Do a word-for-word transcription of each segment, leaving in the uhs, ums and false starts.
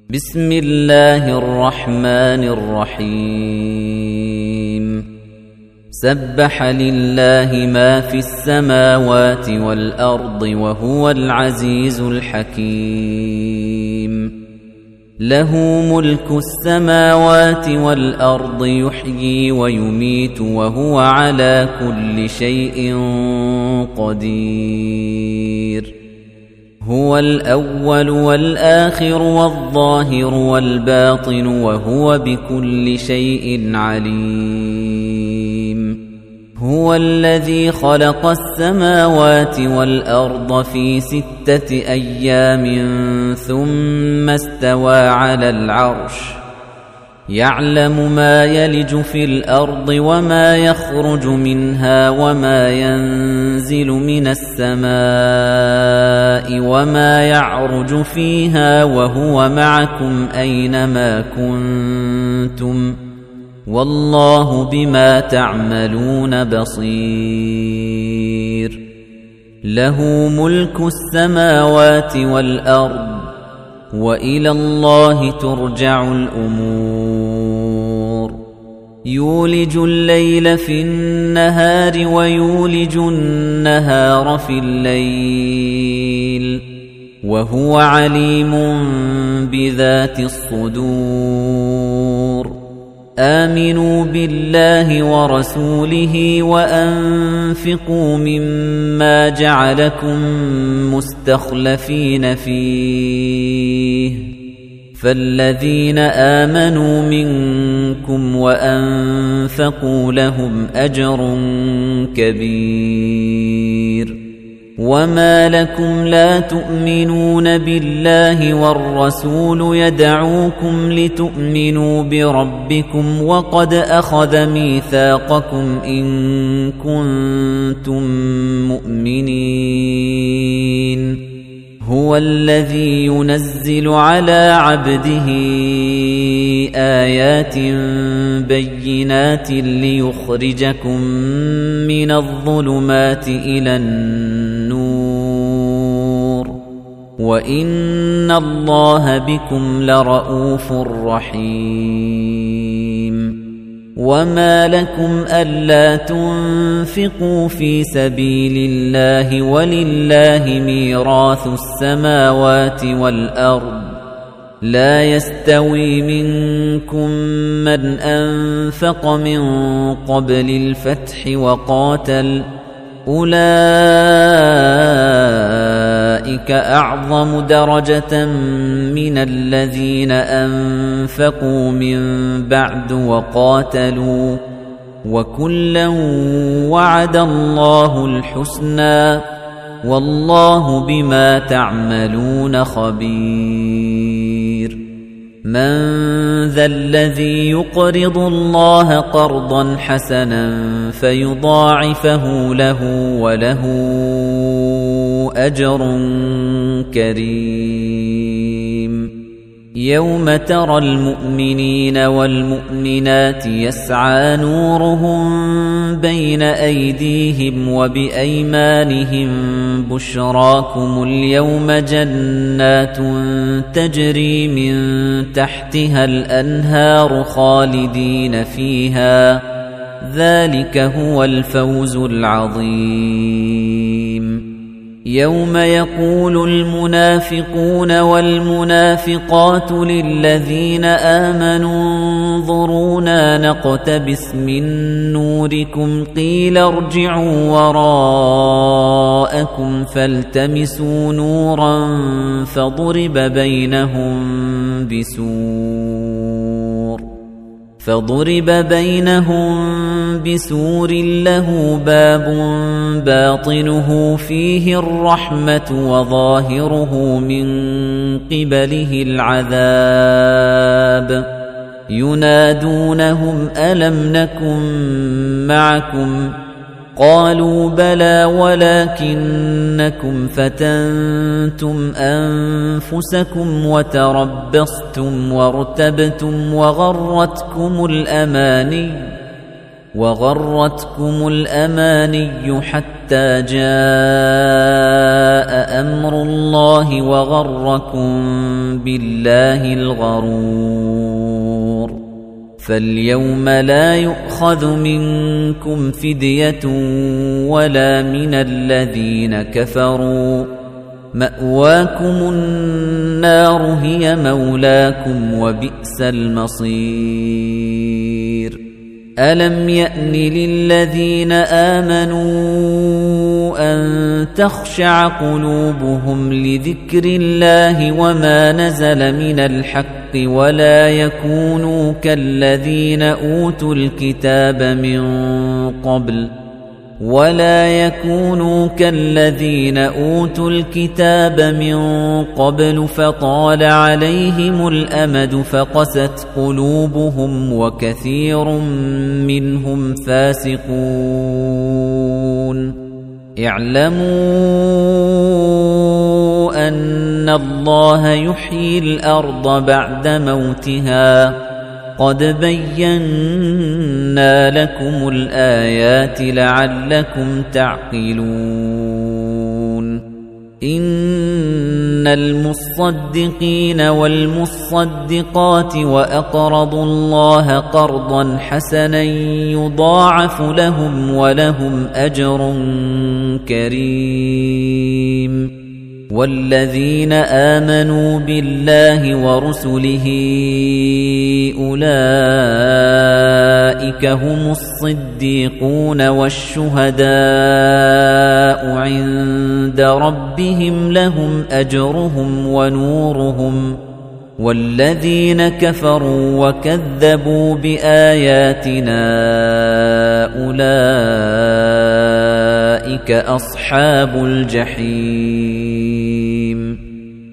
بسم الله الرحمن الرحيم سبح لله ما في السماوات والأرض وهو العزيز الحكيم له ملك السماوات والأرض يحيي ويميت وهو على كل شيء قدير هو الأول والآخر والظاهر والباطن وهو بكل شيء عليم هو الذي خلق السماوات والأرض في ستة أيام ثم استوى على العرش يعلم ما يلج في الأرض وما يخرج منها وما ينزل من السماء وما يعرج فيها وهو معكم أينما كنتم والله بما تعملون بصير له ملك السماوات والأرض وإلى الله ترجع الأمور يولج الليل في النهار ويولج النهار في الليل وهو عليم بذات الصدور آمنوا بالله ورسوله وأنفقوا مما جعلكم مستخلفين فيه فالذين آمنوا منكم وأنفقوا لهم أجر كبير وما لكم لا تؤمنون بالله والرسول يدعوكم لتؤمنوا بربكم وقد أخذ ميثاقكم إن كنتم مؤمنين هو الذي ينزل على عبده آيات بينات ليخرجكم من الظلمات إلى النور وإن الله بكم لرؤوف رحيم وما لكم ألا تنفقوا في سبيل الله ولله ميراث السماوات والأرض لا يستوي منكم من أنفق من قبل الفتح وقاتل أولئك أعظم درجة من الذين أنفقوا من بعد وقاتلوا وكلا وعد الله الحسنى والله بما تعملون خبير من ذا الذي يقرض الله قرضا حسنا فيضاعفه له وله أجر كريم يوم ترى المؤمنين والمؤمنات يسعى نورهم بين أيديهم وبأيمانهم بشراكم اليوم جنات تجري من تحتها الأنهار خالدين فيها ذلك هو الفوز العظيم يوم يقول المنافقون والمنافقات للذين آمنوا انظرونا نقتبس من نوركم قيل ارجعوا وراءكم فالتمسوا نورا فضرب بينهم بسور فضرب بينهم بسور له باب باطنه فيه الرحمة وظاهره من قبله العذاب ينادونهم ألم نكن معكم قالوا بلى ولكنكم فتنتم أنفسكم وتربصتم وارتبتم وغرتكم الأماني وغرتكم الأماني حتى جاء أمر الله وغركم بالله الغرور فاليوم لا يؤخذ منكم فدية ولا من الذين كفروا مأواكم النار هي مولاكم وبئس المصير ألم يأن للذين آمنوا أن تخشع قلوبهم لذكر الله وما نزل من الحق ولا يكونوا كالذين أوتوا الكتاب من قبل ولا يكونوا كالذين أوتوا الكتاب من قبل فطال عليهم الأمد فقست قلوبهم وكثير منهم فاسقون اعلموا أن الله يحيي الأرض بعد موتها قد بينا لكم الآيات لعلكم تعقلون إن المصدقين والمصدقات وأقرضوا الله قرضا حسنا يضاعف لهم ولهم أجر كريم والذين آمنوا بالله ورسله أولئك هم الصديقون والشهداء عند ربهم لهم أجرهم ونورهم والذين كفروا وكذبوا بآياتنا أولئك أصحاب الجحيم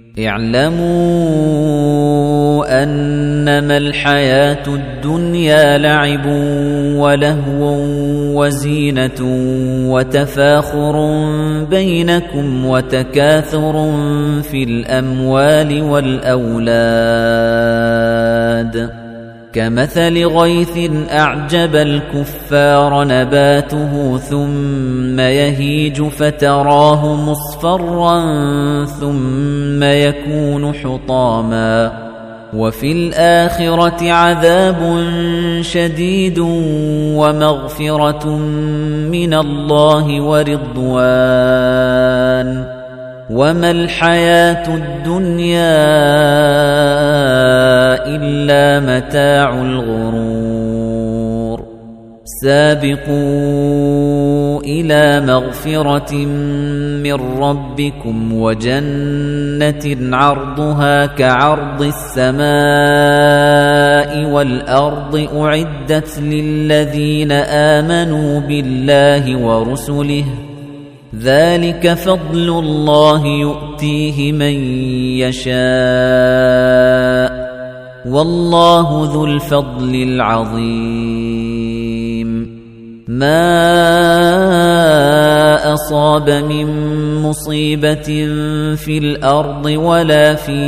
اعلموا أنما الحياة الدنيا لعب ولهو وزينة وتفاخر بينكم وتكاثر في الأموال والأولاد كمثل غيث أعجب الكفار نباته ثم يهيج فتراه مصفرا ثم يكون حطاما وفي الآخرة عذاب شديد ومغفرة من الله ورضوان وما الحياة الدنيا إلا متاع الغرور سابقوا إلى مغفرة من ربكم وجنة عرضها كعرض السماء والأرض أعدت للذين آمنوا بالله ورسله ذلك فضل الله يؤتيه من يشاء والله ذو الفضل العظيم ما أصاب من مصيبة في الأرض ولا في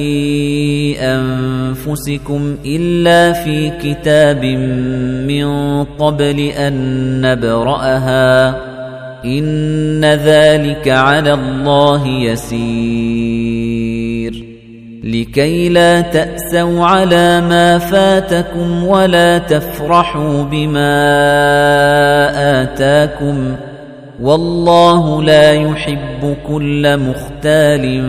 أنفسكم إلا في كتاب من قبل أن نبرأها إن ذلك على الله يسير لكي لا تأسوا على ما فاتكم ولا تفرحوا بما آتاكم والله لا يحب كل مختال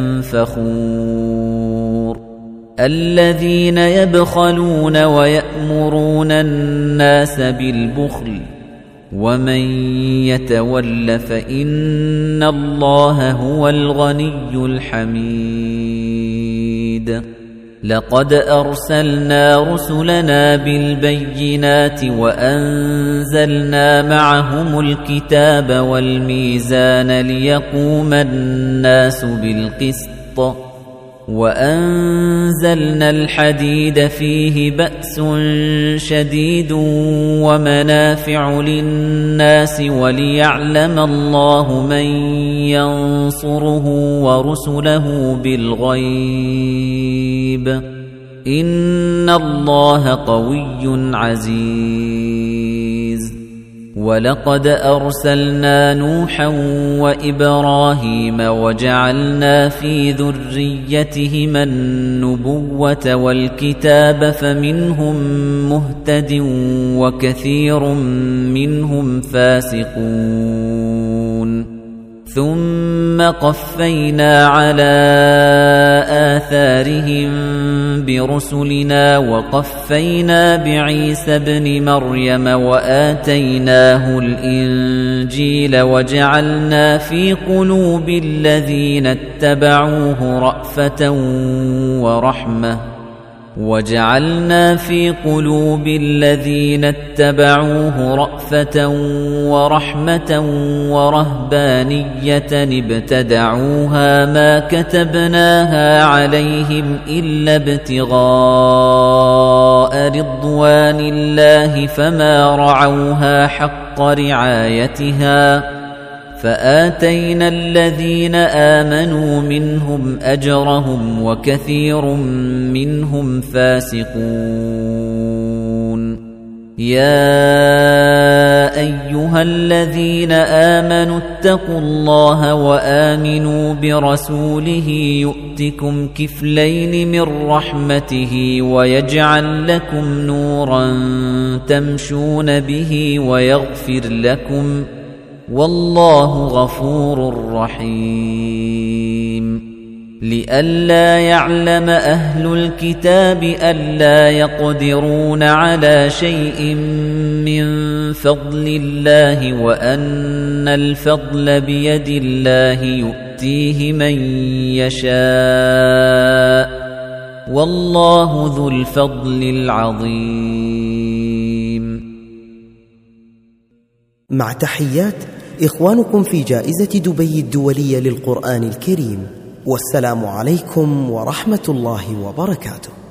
فخور الذين يبخلون ويأمرون الناس بالبخل ومن يتول فإن الله هو الغني الحميد لقد أرسلنا رسلنا بالبينات وأنزلنا معهم الكتاب والميزان ليقوم الناس بالقسط وأنزلنا الحديد فيه بأس شديد ومنافع للناس وليعلم الله من ينصره ورسله بالغيب إن الله قوي عزيز وَلَقَدْ أَرْسَلْنَا نُوحًا وَإِبْرَاهِيمَ وَجَعَلْنَا فِي ذُرِّيَّتِهِمَا النُّبُوَّةَ وَالْكِتَابَ فَمِنْهُم مُّهْتَدٍ وَكَثِيرٌ مِّنْهُمْ فَاسِقُونَ ثُمَّ قَفَّيْنَا عَلَى آثَارِهِم بِرُسُلِنَا وَقَفَّيْنَا بِعِيسَى ابْنِ مَرْيَمَ وَآتَيْنَاهُ الْإِنجِيلَ وَجَعَلْنَا فِي قُلُوبِ الَّذِينَ اتَّبَعُوهُ رَأْفَةً وَرَحْمَةً وَجَعَلْنَا فِي قُلُوبِ الَّذِينَ اتَّبَعُوهُ رَأْفَةً وَرَحْمَةً وَرَهْبَانِيَّةً ابْتَدَعُوهَا مَا كَتَبْنَاهَا عَلَيْهِمْ إِلَّا ابْتِغَاءَ رِضْوَانِ اللَّهِ فَمَا رَعَوْهَا حَقَّ رِعَايَتِهَا فَآتَيْنَا الَّذِينَ آمَنُوا مِنْهُمْ أَجْرَهُمْ وَكَثِيرٌ مِنْهُمْ فَاسِقُونَ يَا أَيُّهَا الَّذِينَ آمَنُوا اتَّقُوا اللَّهَ وَآمِنُوا بِرَسُولِهِ يُؤْتِكُمْ كِفْلَيْنِ مِنْ رَحْمَتِهِ وَيَجْعَلْ لَكُمْ نُورًا تَمْشُونَ بِهِ وَيَغْفِرْ لَكُمْ وَاللَّهُ غَفُورٌ رَّحِيمٌ لِئَلَّا يَعْلَمَ أَهْلُ الْكِتَابِ أَلَّا يَقْدِرُونَ عَلَى شَيْءٍ مِّن فَضْلِ اللَّهِ وَأَنَّ الْفَضْلَ بِيَدِ اللَّهِ يُؤْتِيهِ مَن يَشَاءُ وَاللَّهُ ذُو الْفَضْلِ الْعَظِيمِ. مع تحيات إخوانكم في جائزة دبي الدولية للقرآن الكريم، والسلام عليكم ورحمة الله وبركاته.